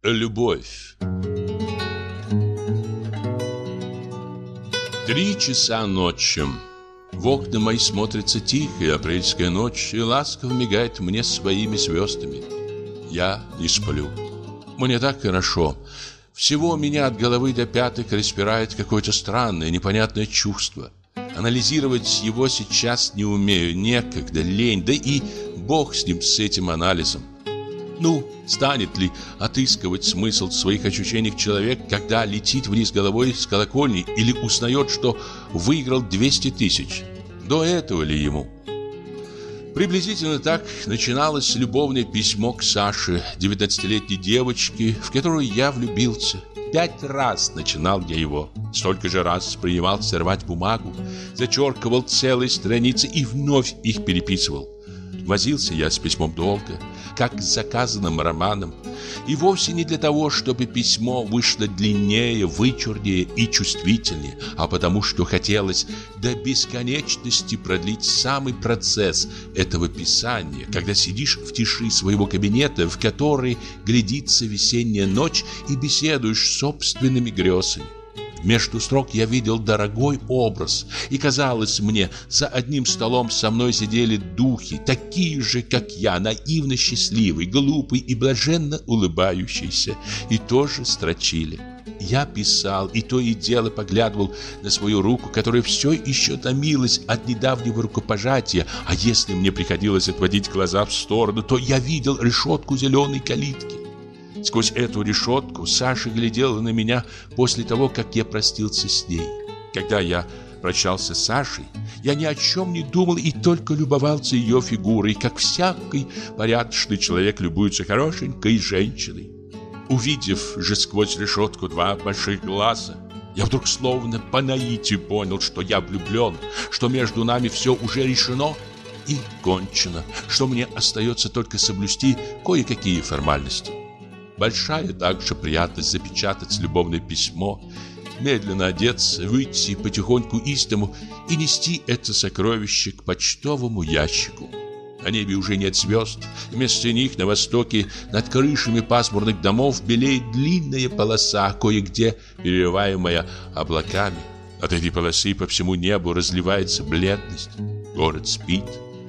Любовь. 3 часа ночи. В окна мои смотрится тихая апрельская ночь и ласково мигает мне своими звездами. Я не сплю. Мне так хорошо. Всего меня от головы до пяток распирает какое-то странное, непонятное чувство. Анализировать его сейчас не умею, некогда, лень, да и бог с ним, с этим анализом. Ну, станет ли отыскивать смысл своих ощущений человек, когда летит вниз головой с колокольни или узнает, что выиграл 200 тысяч? До этого ли ему? Приблизительно так начиналось любовное письмо к Саше, 19-летней девочке, в которую я влюбился. 5 раз начинал я его. Столько же раз принимался рвать бумагу, зачеркивал целые страницы и вновь их переписывал. Возился я с письмом долго, как с заказанным романом. И вовсе не для того, чтобы письмо вышло длиннее, вычурнее и чувствительнее, а потому что хотелось до бесконечности продлить самый процесс этого писания, когда сидишь в тиши своего кабинета, в который глядится весенняя ночь, и беседуешь с собственными грезами. Между строк я видел дорогой образ, и казалось мне, за одним столом со мной сидели духи, такие же, как я, наивно счастливый, глупый и блаженно улыбающийся, и тоже строчили. Я писал, и то и дело поглядывал на свою руку, которая все еще томилась от недавнего рукопожатия, а если мне приходилось отводить глаза в сторону, то я видел решетку зеленой калитки. Сквозь эту решетку Саша глядела на меня после того, как я простился с ней. Когда я прощался с Сашей, я ни о чем не думал и только любовался ее фигурой, как всякий порядочный человек любуется хорошенькой женщиной. Увидев же сквозь решетку 2 больших глаза, я вдруг словно по наитию понял, что я влюблен, что между нами все уже решено и кончено, что мне остается только соблюсти кое-какие формальности. Большая также приятность запечатать любовное письмо, медленно одеться, выйти потихоньку из дому и нести это сокровище к почтовому ящику. На небе уже нет звезд, вместо них на востоке над крышами пасмурных домов белеет длинная полоса, кое-где переливаемая облаками. От этой полосы по всему небу разливается бледность. Город спит.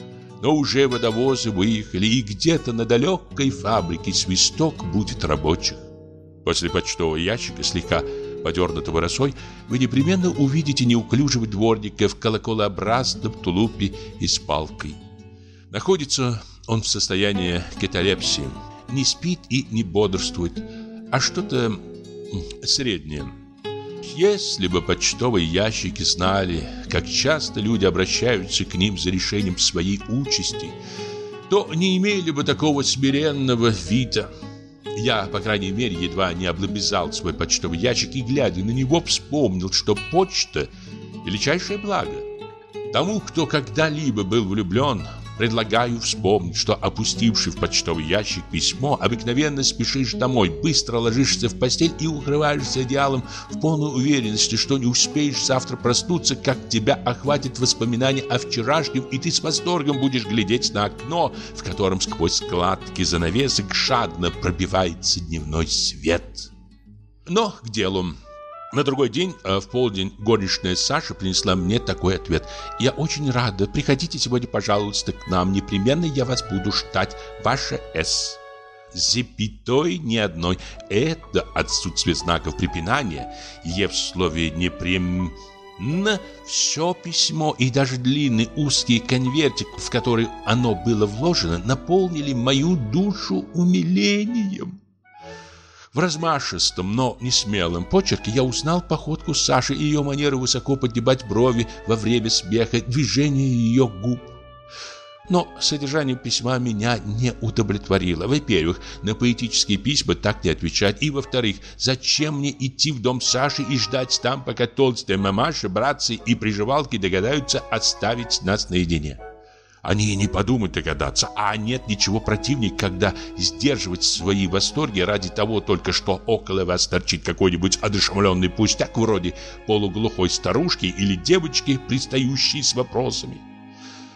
Но уже водовозы выехали, и где-то на далекой фабрике свисток будет рабочих. После почтового ящика, слегка подернутого росой, вы непременно увидите неуклюжего дворника в колоколообразном тулупе и с палкой. Находится он в состоянии каталепсии. Не спит и не бодрствует, а что-то среднее. Если бы почтовые ящики знали, как часто люди обращаются к ним за решением своей участи, то не имели бы такого смиренного вида. Я, по крайней мере, едва не облобызал свой почтовый ящик и, глядя на него, вспомнил, что почта – величайшее благо. Тому, кто когда-либо был влюблен, предлагаю вспомнить, что, опустивший в почтовый ящик письмо, обыкновенно спешишь домой, быстро ложишься в постель и укрываешься одеялом в полной уверенности, что не успеешь завтра проснуться, как тебя охватит воспоминание о вчерашнем, и ты с восторгом будешь глядеть на окно, в котором сквозь складки занавесок жадно пробивается дневной свет. Но к делу. На другой день, в полдень, горничная Саша принесла мне такой ответ. «Я очень рада. Приходите сегодня, пожалуйста, к нам. Непременно я вас буду ждать. Ваша С». Запятой ни одной. Это отсутствие знаков препинания. Е в слове непременно. Все письмо и даже длинный узкий конвертик, в который оно было вложено, наполнили мою душу умилением. В размашистом, но не смелом почерке я узнал походку Саши и ее манеру высоко поднимать брови во время смеха, движение ее губ. Но содержание письма меня не удовлетворило. Во-первых, на поэтические письма так не отвечать. И во-вторых, зачем мне идти в дом Саши и ждать там, пока толстая мамаша, братцы и приживалки догадаются оставить нас наедине? Они и не подумают догадаться, а нет ничего противнее, когда сдерживать свои восторги ради того только, что около вас торчит какой-нибудь одушевленный пустяк вроде полуглухой старушки или девочки, пристающей с вопросами.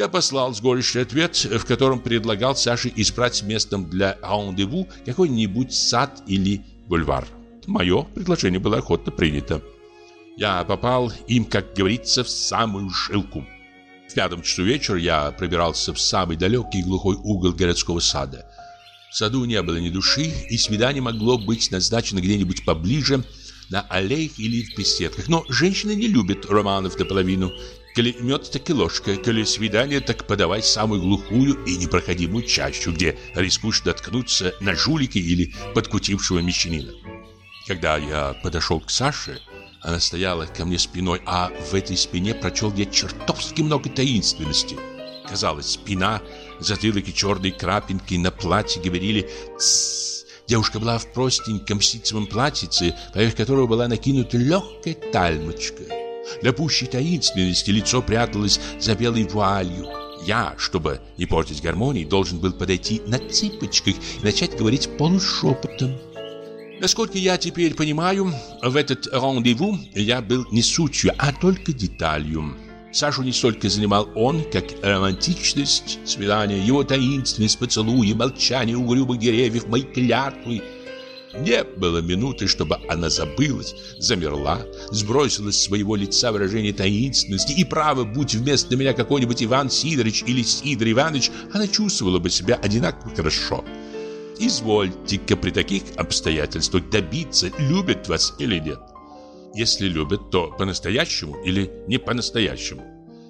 Я послал с горечью ответ, в котором предлагал Саше избрать местом для рандеву какой-нибудь сад или бульвар. Мое предложение было охотно принято. Я попал им, как говорится, в самую жилку. В 5 часу вечера я пробирался в самый далекий и глухой угол городского сада. В саду не было ни души, и свидание могло быть назначено где-нибудь поближе, на аллеях или в беседках. Но женщины не любят романов наполовину. Коли мед, так и ложка, коли свидание, так подавай самую глухую и непроходимую чащу, где рискуешь наткнуться на жулика или подкутившего мещанина. Когда я подошел к Саше, она стояла ко мне спиной, а в этой спине прочел я чертовски много таинственности. Казалось, спина, затылок и черные крапинки на платье говорили «тссс». Девушка была в простеньком ситцевом платьице, поверх которого была накинута легкая тальмочка. Для пущей таинственности лицо пряталось за белой вуалью. Я, чтобы не портить гармонии, должен был подойти на цыпочках и начать говорить полушепотом. Насколько я теперь понимаю, в этот рандеву я был не сутью, а только деталью. Сашу не столько занимал он, как романтичность свидания, его таинственность, поцелуи, молчание угрюмых деревьев, мои клятвы. Не было минуты, чтобы она забылась, замерла, сбросила с своего лица выражение таинственности, и право, будь вместо меня какой-нибудь Иван Сидорович или Сидор Иванович, она чувствовала бы себя одинаково хорошо. Извольте-ка при таких обстоятельствах добиться, любят вас или нет. Если любят, то по-настоящему или не по-настоящему.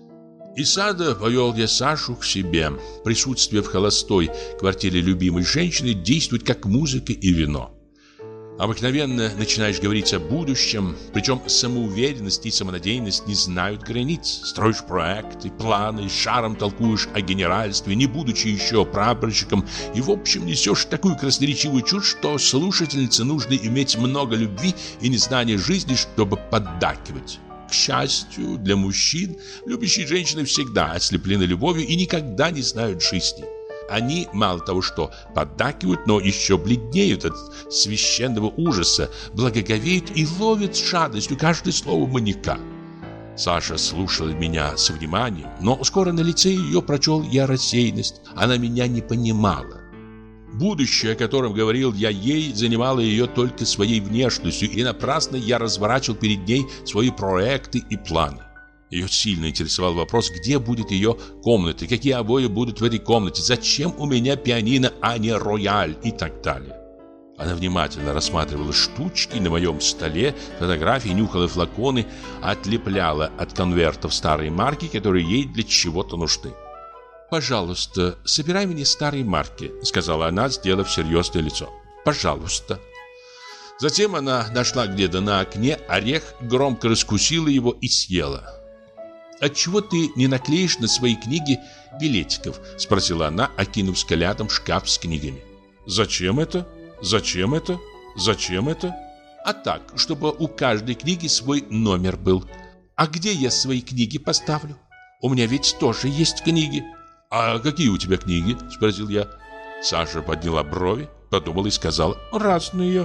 Из сада повел я Сашу к себе. Присутствие в холостой квартире любимой женщины действует как музыка и вино. Обыкновенно начинаешь говорить о будущем, причем самоуверенность и самонадеянность не знают границ. Строишь проекты, планы, шаром толкуешь о генеральстве, не будучи еще прапорщиком, и в общем несешь такую красноречивую чушь, что слушательнице нужно иметь много любви и незнания жизни, чтобы поддакивать. К счастью для мужчин, любящие женщины всегда ослеплены любовью и никогда не знают жизни. Они мало того, что поддакивают, но еще бледнеют от священного ужаса, благоговеют и ловят с жадностью каждое слово маньяка. Саша слушала меня с вниманием, но скоро на лице ее прочел я рассеянность. Она меня не понимала. Будущее, о котором говорил я ей, занимало ее только своей внешностью, и напрасно я разворачивал перед ней свои проекты и планы. Ее сильно интересовал вопрос, где будет ее комната, какие обои будут в этой комнате, зачем у меня пианино, а не рояль и так далее. Она внимательно рассматривала штучки на моем столе, фотографии, нюхала флаконы, отлепляла от конвертов старые марки, которые ей для чего-то нужны. «Пожалуйста, собирай мне старые марки», — сказала она, сделав серьезное лицо. «Пожалуйста». Затем она нашла где-то на окне орех, громко раскусила его и съела. «Отчего ты не наклеишь на свои книги билетиков?» — спросила она, окинув взглядом шкаф с книгами. «Зачем это? Зачем это? Зачем это?» «А так, чтобы у каждой книги свой номер был. А где я свои книги поставлю? У меня ведь тоже есть книги». «А какие у тебя книги?» — спросил я. Саша подняла брови, подумала и сказала: «Разные».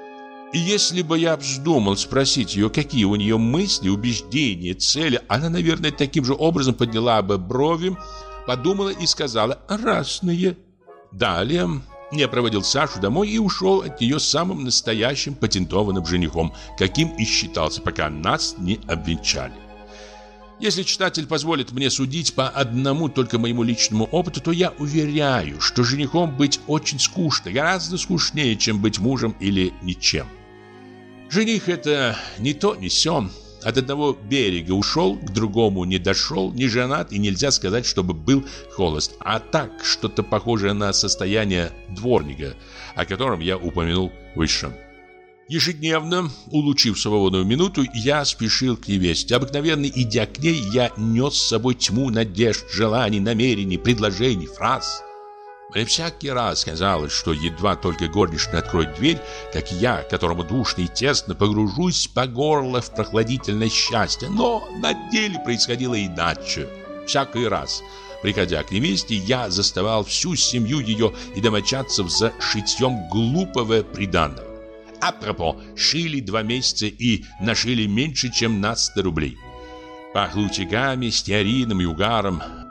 И если бы я вздумал спросить ее, какие у нее мысли, убеждения, цели, она, наверное, таким же образом подняла бы брови, подумала и сказала: «Разные». Далее я проводил Сашу домой и ушел от нее самым настоящим патентованным женихом, каким и считался, пока нас не обвенчали. Если читатель позволит мне судить по одному только моему личному опыту, то я уверяю, что женихом быть очень скучно, гораздо скучнее, чем быть мужем или ничем. Жених — это не то, не сё. От одного берега ушел, к другому не дошел, не женат, и нельзя сказать, чтобы был холост, а так, что-то похожее на состояние дворника, о котором я упомянул выше. Ежедневно, улучив свободную минуту, я спешил к невесте. Обыкновенно, идя к ней, я нес с собой тьму надежд, желаний, намерений, предложений, фраз. Мне всякий раз казалось, что едва только горничная откроет дверь, как я, которому душно и тесно, погружусь по горло в прохладительное счастье. Но на деле происходило иначе. Всякий раз, приходя к невесте, я заставал всю семью ее и домочадцев за шитьем глупого приданого. Апропо, шили 2 месяца и нашили меньше, чем на 100 рублей. Пахло утюгами, стеарином и угаром.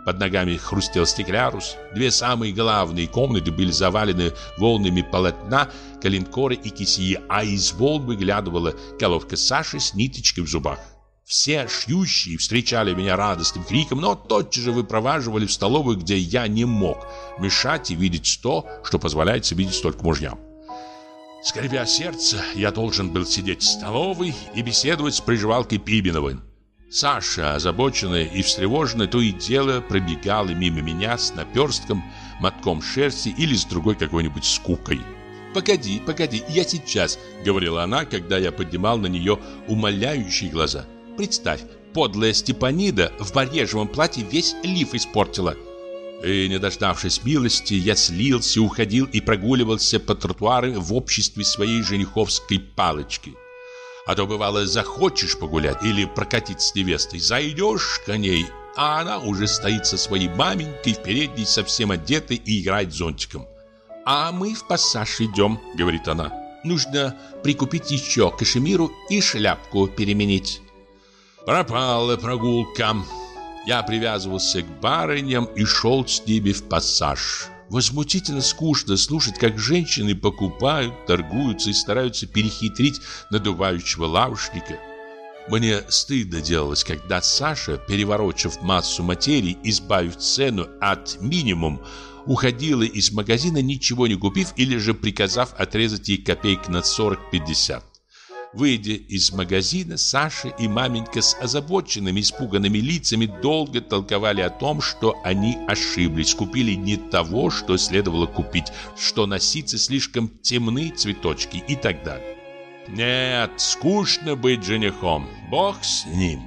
под ногами хрустел стеклярус. Две самые главные комнаты были завалены волнами полотна, коленкоры и кисеи, а из волн выглядывала головка Саши с ниточкой в зубах. Все шьющие встречали меня радостным криком, но тотчас же выпроваживали в столовую, где я не мог мешать и видеть то, что позволяется видеть только мужьям. Скрипя сердце, я должен был сидеть в столовой и беседовать с приживалкой Пибиновой. Саша, озабоченная и встревоженная, то и дело пробегала мимо меня с наперстком, мотком шерсти или с другой какой-нибудь скукой. «Погоди, я сейчас», — говорила она, когда я поднимал на нее умоляющие глаза. «Представь, подлая Степанида в барежевом платье весь лиф испортила». И, не дождавшись милости, я слился, уходил и прогуливался по тротуарам в обществе своей жениховской палочки. А то, бывало, захочешь погулять или прокатиться с невестой, зайдешь к ней, а она уже стоит со своей маменькой в передней, совсем одетой и играет зонтиком. «А мы в пассаж идем», — говорит она. «Нужно прикупить еще кашемиру и шляпку переменить». Пропала прогулка. Я привязывался к барыням и шел с ними в пассаж. Возмутительно скучно слушать, как женщины покупают, торгуются и стараются перехитрить надувающего лавочника. Мне стыдно делалось, когда Саша, переворочив массу материи, избавив цену от минимум, уходила из магазина, ничего не купив или же приказав отрезать ей копеек на 40-50. Выйдя из магазина, Саша и маменька с озабоченными, испуганными лицами долго толковали о том, что они ошиблись, купили не того, что следовало купить, что носицы слишком темны цветочки и так далее. Нет, скучно быть женихом, бог с ним.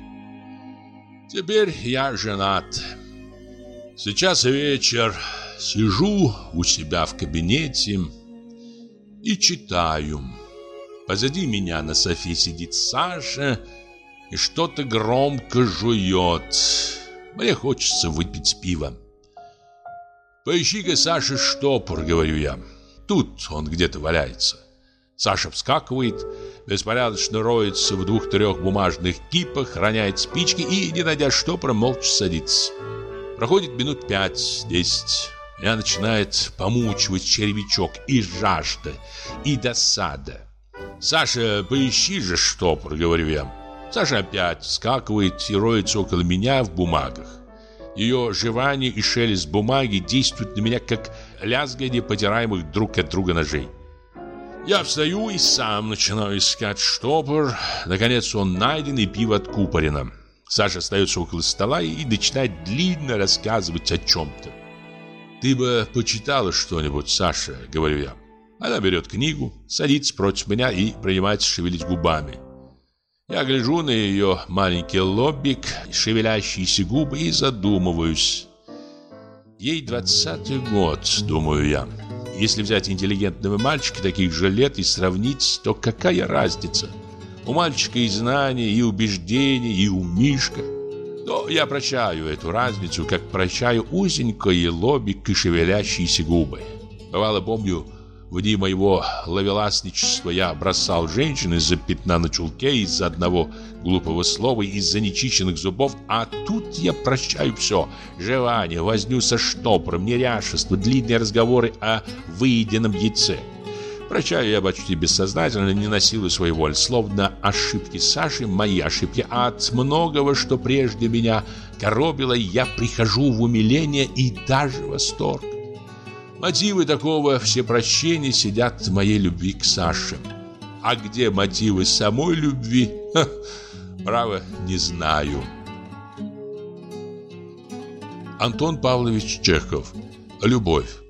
Теперь я женат. Сейчас вечер, сижу у себя в кабинете и читаю. Позади меня на софе сидит Саша и что-то громко жует. Мне хочется выпить пиво. «Поищи-ка, Саша, штопор», — говорю я. Тут он где-то валяется. Саша вскакивает, беспорядочно роется в 2-3 бумажных кипах, роняет спички и, не найдя штопора, молча садится. Проходит минут 5-10. Меня начинает помучивать червячок и жажда, и досада. «Саша, поищи же штопор», — говорю я. Саша опять вскакивает и роется около меня в бумагах. Ее жевание и шелест бумаги действуют на меня, как лязгание потираемых друг от друга ножей. Я встаю и сам начинаю искать штопор. Наконец он найден и пиво откупорено. Саша остается около стола и начинает длинно рассказывать о чем-то. «Ты бы почитала что-нибудь, Саша», — говорю я. Она берет книгу, садится против меня и принимается шевелить губами. Я гляжу на ее маленький лобик, шевелящиеся губы и задумываюсь. Ей 20-й год, думаю я. Если взять интеллигентного мальчика таких же лет и сравнить, то какая разница? У мальчика и знания, и убеждения, и умишка. Но я прощаю эту разницу, как прощаю узенький лобик и шевелящиеся губы. Бывало, помню, в дни моего ловеласничества я бросал женщин из-за пятна на чулке, из-за одного глупого слова, из-за нечищенных зубов. А тут я прощаю все. Жевание, возню со штопором, неряшество, длинные разговоры о выеденном яйце. Прощаю я почти бессознательно, не насилую своей воли. Словно ошибки Саши, мои ошибки. А от многого, что прежде меня коробило, я прихожу в умиление и даже восторг. Мотивы такого всепрощения сидят в моей любви к Саше. А где мотивы самой любви? Право, не знаю. Антон Павлович Чехов. Любовь.